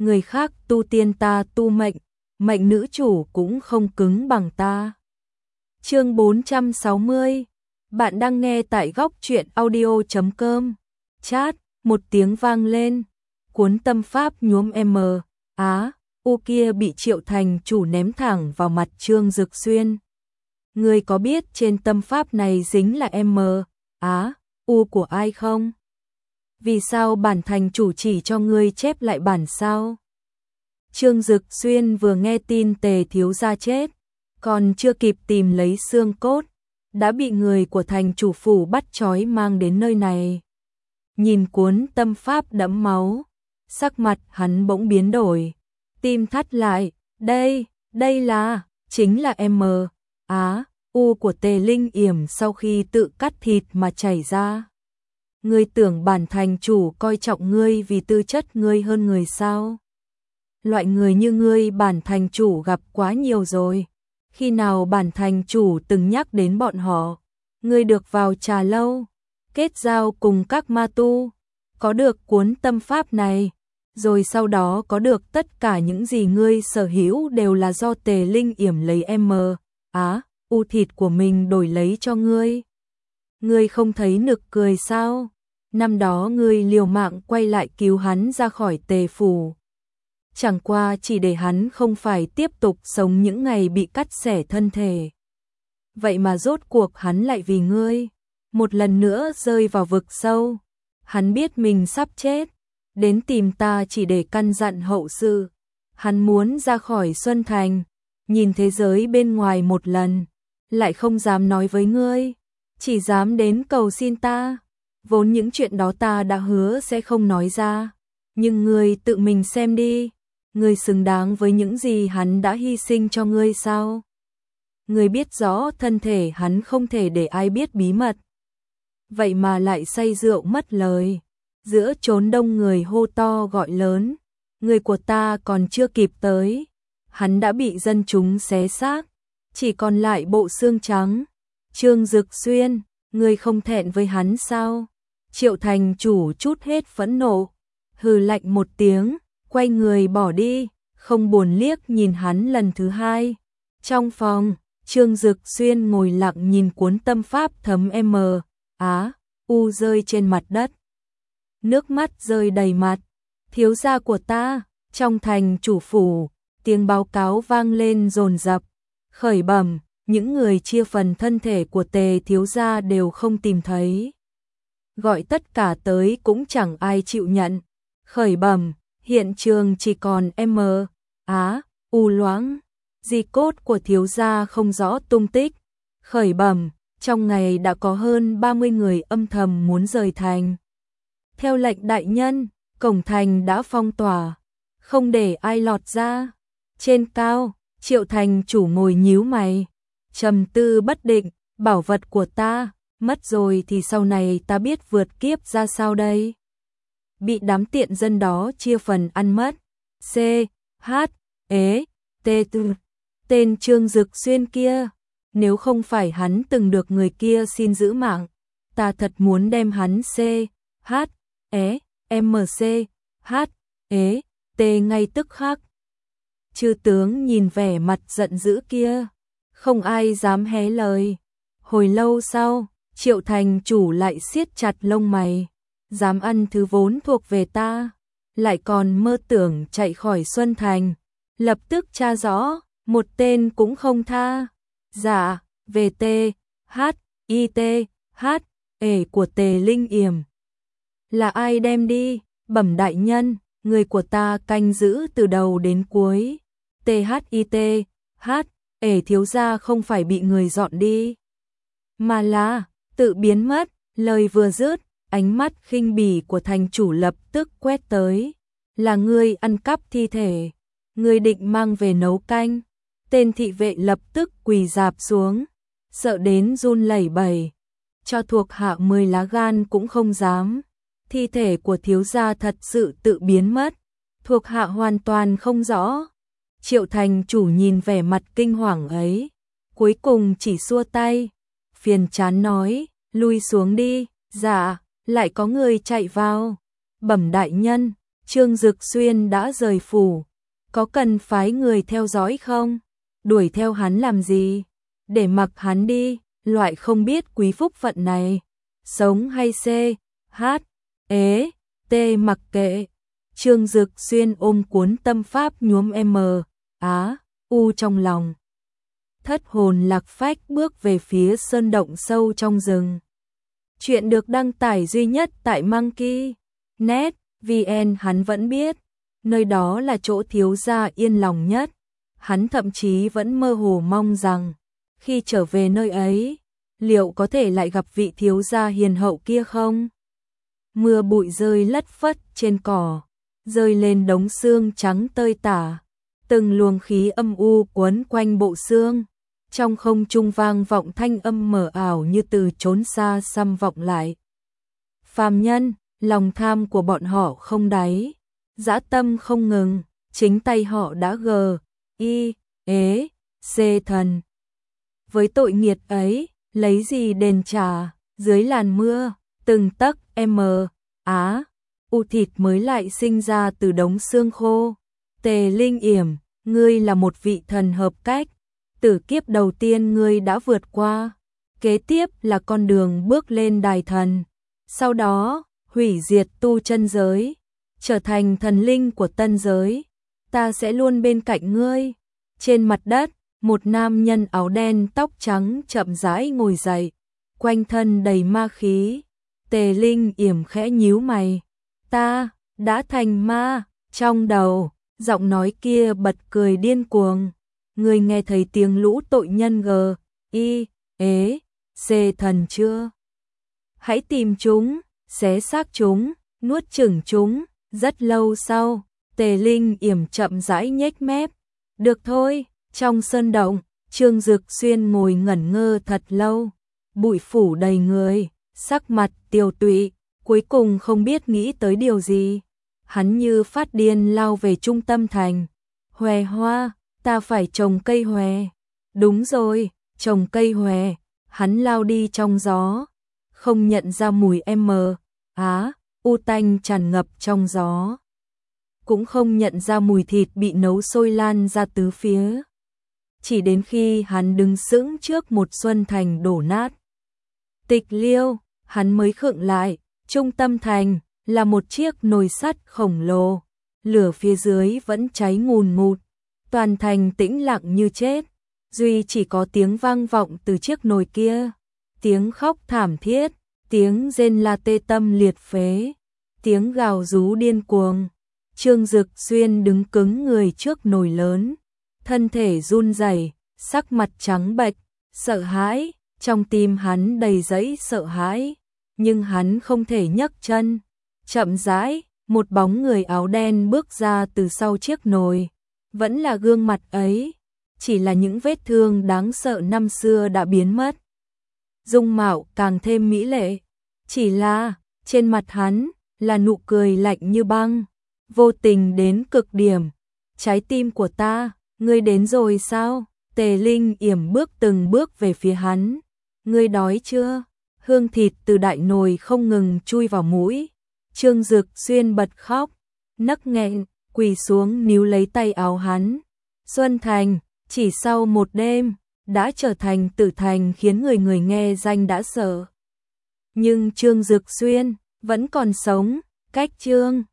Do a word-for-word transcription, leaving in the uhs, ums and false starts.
người khác tu tiên ta tu mệnh, mệnh nữ chủ cũng không cứng bằng ta. Chương bốn trăm sáu mươi. Bạn đang nghe tại góc truyện audio chấm com. Chat, một tiếng vang lên. Cuốn tâm pháp nhuốm M, Á, U kia bị Triệu Thành chủ ném thẳng vào mặt Trương Dực Xuyên. Ngươi có biết trên tâm pháp này dính là M, Á, U của ai không? Vì sao bản thành chủ chỉ cho ngươi chép lại bản sao? Trương Dực Xuyên vừa nghe tin Tề thiếu gia chết, còn chưa kịp tìm lấy xương cốt, đã bị người của thành chủ phủ bắt trói mang đến nơi này. Nhìn cuốn tâm pháp đẫm máu, sắc mặt hắn bỗng biến đổi, tim thắt lại, đây, đây là, chính là M, Á, U của Tề Linh Yểm sau khi tự cắt thịt mà chảy ra. Ngươi tưởng bản thành chủ coi trọng ngươi vì tư chất ngươi hơn người sao? Loại người như ngươi bản thành chủ gặp quá nhiều rồi. Khi nào bản thành chủ từng nhắc đến bọn họ? Ngươi được vào trà lâu, kết giao cùng các ma tu, có được cuốn tâm pháp này, rồi sau đó có được tất cả những gì ngươi sở hữu đều là do Tề Linh Yểm lấy M, Á, U thịt của mình đổi lấy cho ngươi. Ngươi không thấy nực cười sao? Năm đó ngươi liều mạng quay lại cứu hắn ra khỏi Tề phủ. Chẳng qua chỉ để hắn không phải tiếp tục sống những ngày bị cắt xẻ thân thể. Vậy mà rốt cuộc hắn lại vì ngươi, một lần nữa rơi vào vực sâu. Hắn biết mình sắp chết, đến tìm ta chỉ để căn dặn hậu sự. Hắn muốn ra khỏi Xuân Thành, nhìn thế giới bên ngoài một lần, lại không dám nói với ngươi, chỉ dám đến cầu xin ta. Vốn những chuyện đó ta đã hứa sẽ không nói ra, nhưng ngươi tự mình xem đi, ngươi xứng đáng với những gì hắn đã hy sinh cho ngươi sao? Ngươi biết rõ thân thể hắn không thể để ai biết bí mật, vậy mà lại say rượu mất lời, giữa chốn đông người hô to gọi lớn, người của ta còn chưa kịp tới, hắn đã bị dân chúng xé xác, chỉ còn lại bộ xương trắng. Trương Dực Xuyên, ngươi không thẹn với hắn sao? Triệu thành chủ chút hết phẫn nộ, hừ lạnh một tiếng, quay người bỏ đi, không buồn liếc nhìn hắn lần thứ hai. Trong phòng, Trương Dực Xuyên ngồi lặng nhìn cuốn tâm pháp thấm M, Á, U rơi trên mặt đất. Nước mắt rơi đầy mặt. Thiếu gia của ta, trong thành chủ phủ, tiếng báo cáo vang lên dồn dập. Khởi bẩm, những người chia phần thân thể của Tề thiếu gia đều không tìm thấy. Gọi tất cả tới cũng chẳng ai chịu nhận. Khởi bẩm, hiện trường chỉ còn M, Á, U loãng, di cốt của thiếu gia không rõ tung tích. Khởi bẩm, trong ngày đã có hơn ba mươi người âm thầm muốn rời thành. Theo lệnh đại nhân, cổng thành đã phong tỏa, không để ai lọt ra. Trên cao, Triệu thành chủ ngồi nhíu mày, trầm tư bất định, bảo vật của ta, mất rồi thì sau này ta biết vượt kiếp ra sao đây? Bị đám tiện dân đó chia phần ăn mất. C, H, ế, T, tư. Tên Trương Dực Xuyên kia, nếu không phải hắn từng được người kia xin giữ mạng, ta thật muốn đem hắn C, H, ế, M, C, H, ế, T ngay tức khắc. Chư tướng nhìn vẻ mặt giận dữ kia, không ai dám hé lời. Hồi lâu sau, Triệu thành chủ lại siết chặt lông mày, dám ăn thứ vốn thuộc về ta, lại còn mơ tưởng chạy khỏi Xuân Thành, lập tức tra rõ, một tên cũng không tha. Dạ, về T, H, I T, H, ể của Tề Linh Yểm. Là ai đem đi? Bẩm đại nhân, người của ta canh giữ từ đầu đến cuối. T H I T, H, ể thiếu gia không phải bị người dọn đi, mà là tự biến mất. Lời vừa dứt, ánh mắt khinh bỉ của thành chủ lập tức quét tới. Là ngươi ăn cắp thi thể, ngươi định mang về nấu canh. Tên thị vệ lập tức quỳ rạp xuống, sợ đến run lẩy bẩy, cho thuộc hạ mười lá gan cũng không dám. Thi thể của thiếu gia thật sự tự biến mất, thuộc hạ hoàn toàn không rõ. Triệu thành chủ nhìn vẻ mặt kinh hoàng ấy, cuối cùng chỉ xua tay, phiền chán nói, lui xuống đi. Dạ, lại có người chạy vào. Bẩm đại nhân, Trương Dực Xuyên đã rời phủ, có cần phái người theo dõi không? Đuổi theo hắn làm gì? Để mặc hắn đi, loại không biết quý phúc phận này. Sống hay C, H, ế, T mặc kệ. Trương Dực Xuyên ôm cuốn tâm pháp nhuốm M, Á, U trong lòng. Thất hồn lạc phách bước về phía sơn động sâu trong rừng. Chuyện được đăng tải duy nhất tại Monkey net vê en. Hắn vẫn biết, nơi đó là chỗ thiếu gia yên lòng nhất. Hắn thậm chí vẫn mơ hồ mong rằng, khi trở về nơi ấy, liệu có thể lại gặp vị thiếu gia hiền hậu kia không? Mưa bụi rơi lất phất trên cỏ, rơi lên đống xương trắng tơi tả. Từng luồng khí âm u quấn quanh bộ xương. Trong không trung vang vọng thanh âm mờ ảo như từ chốn xa xăm vọng lại. Phàm nhân, lòng tham của bọn họ không đáy, dã tâm không ngừng, chính tay họ đã gờ, y, ế, xê thần. Với tội nghiệt ấy, lấy gì đền trả, dưới làn mưa, từng tấc M, Á, U thịt mới lại sinh ra từ đống xương khô. Tề Linh Yểm, ngươi là một vị thần hợp cách. Tử kiếp đầu tiên ngươi đã vượt qua, kế tiếp là con đường bước lên đài thần, sau đó hủy diệt tu chân giới, trở thành thần linh của tân giới. Ta sẽ luôn bên cạnh ngươi. Trên mặt đất, một nam nhân áo đen tóc trắng chậm rãi ngồi dậy, quanh thân đầy ma khí. Tề Linh Yểm khẽ nhíu mày. Ta đã thành ma. Trong đầu, giọng nói kia bật cười điên cuồng. Ngươi nghe thấy tiếng lũ tội nhân G, I, ế, C thần chưa? Hãy tìm chúng, xé xác chúng, nuốt chửng chúng. Rất lâu sau, Tề Linh Yểm chậm rãi nhếch mép. Được thôi. Trong sơn động, Trương Dực Xuyên ngồi ngẩn ngơ thật lâu, bụi phủ đầy người, sắc mặt tiều tụy, cuối cùng không biết nghĩ tới điều gì. Hắn như phát điên lao về trung tâm thành. Hòe hoa, ta phải trồng cây hòe. Đúng rồi, trồng cây hòe. Hắn lao đi trong gió, không nhận ra mùi M, Á, U tanh tràn ngập trong gió. Cũng không nhận ra mùi thịt bị nấu sôi lan ra tứ phía. Chỉ đến khi hắn đứng sững trước một xuân thành đổ nát. Tịch liêu, hắn mới khựng lại. Trung tâm thành là một chiếc nồi sắt khổng lồ. Lửa phía dưới vẫn cháy ngùn ngụt. Toàn thành tĩnh lặng như chết. Duy chỉ có tiếng vang vọng từ chiếc nồi kia. Tiếng khóc thảm thiết, tiếng rên la tê tâm liệt phế, tiếng gào rú điên cuồng. Trương Dực Xuyên đứng cứng người trước nồi lớn, thân thể run rẩy, sắc mặt trắng bệch, sợ hãi, trong tim hắn đầy dẫy sợ hãi, nhưng hắn không thể nhấc chân. Chậm rãi, một bóng người áo đen bước ra từ sau chiếc nồi, vẫn là gương mặt ấy, chỉ là những vết thương đáng sợ năm xưa đã biến mất. Dung mạo càng thêm mỹ lệ, chỉ là trên mặt hắn là nụ cười lạnh như băng, vô tình đến cực điểm. Trái tim của ta, ngươi đến rồi sao? Tề Linh Yểm bước từng bước về phía hắn. Ngươi đói chưa? Hương thịt từ đại nồi không ngừng chui vào mũi. Trương Dực Xuyên bật khóc, nấc nghẹn, quỳ xuống níu lấy tay áo hắn. Xuân Thành, chỉ sau một đêm, đã trở thành tử thành khiến người người nghe danh đã sợ. Nhưng Trương Dực Xuyên vẫn còn sống, cách Trương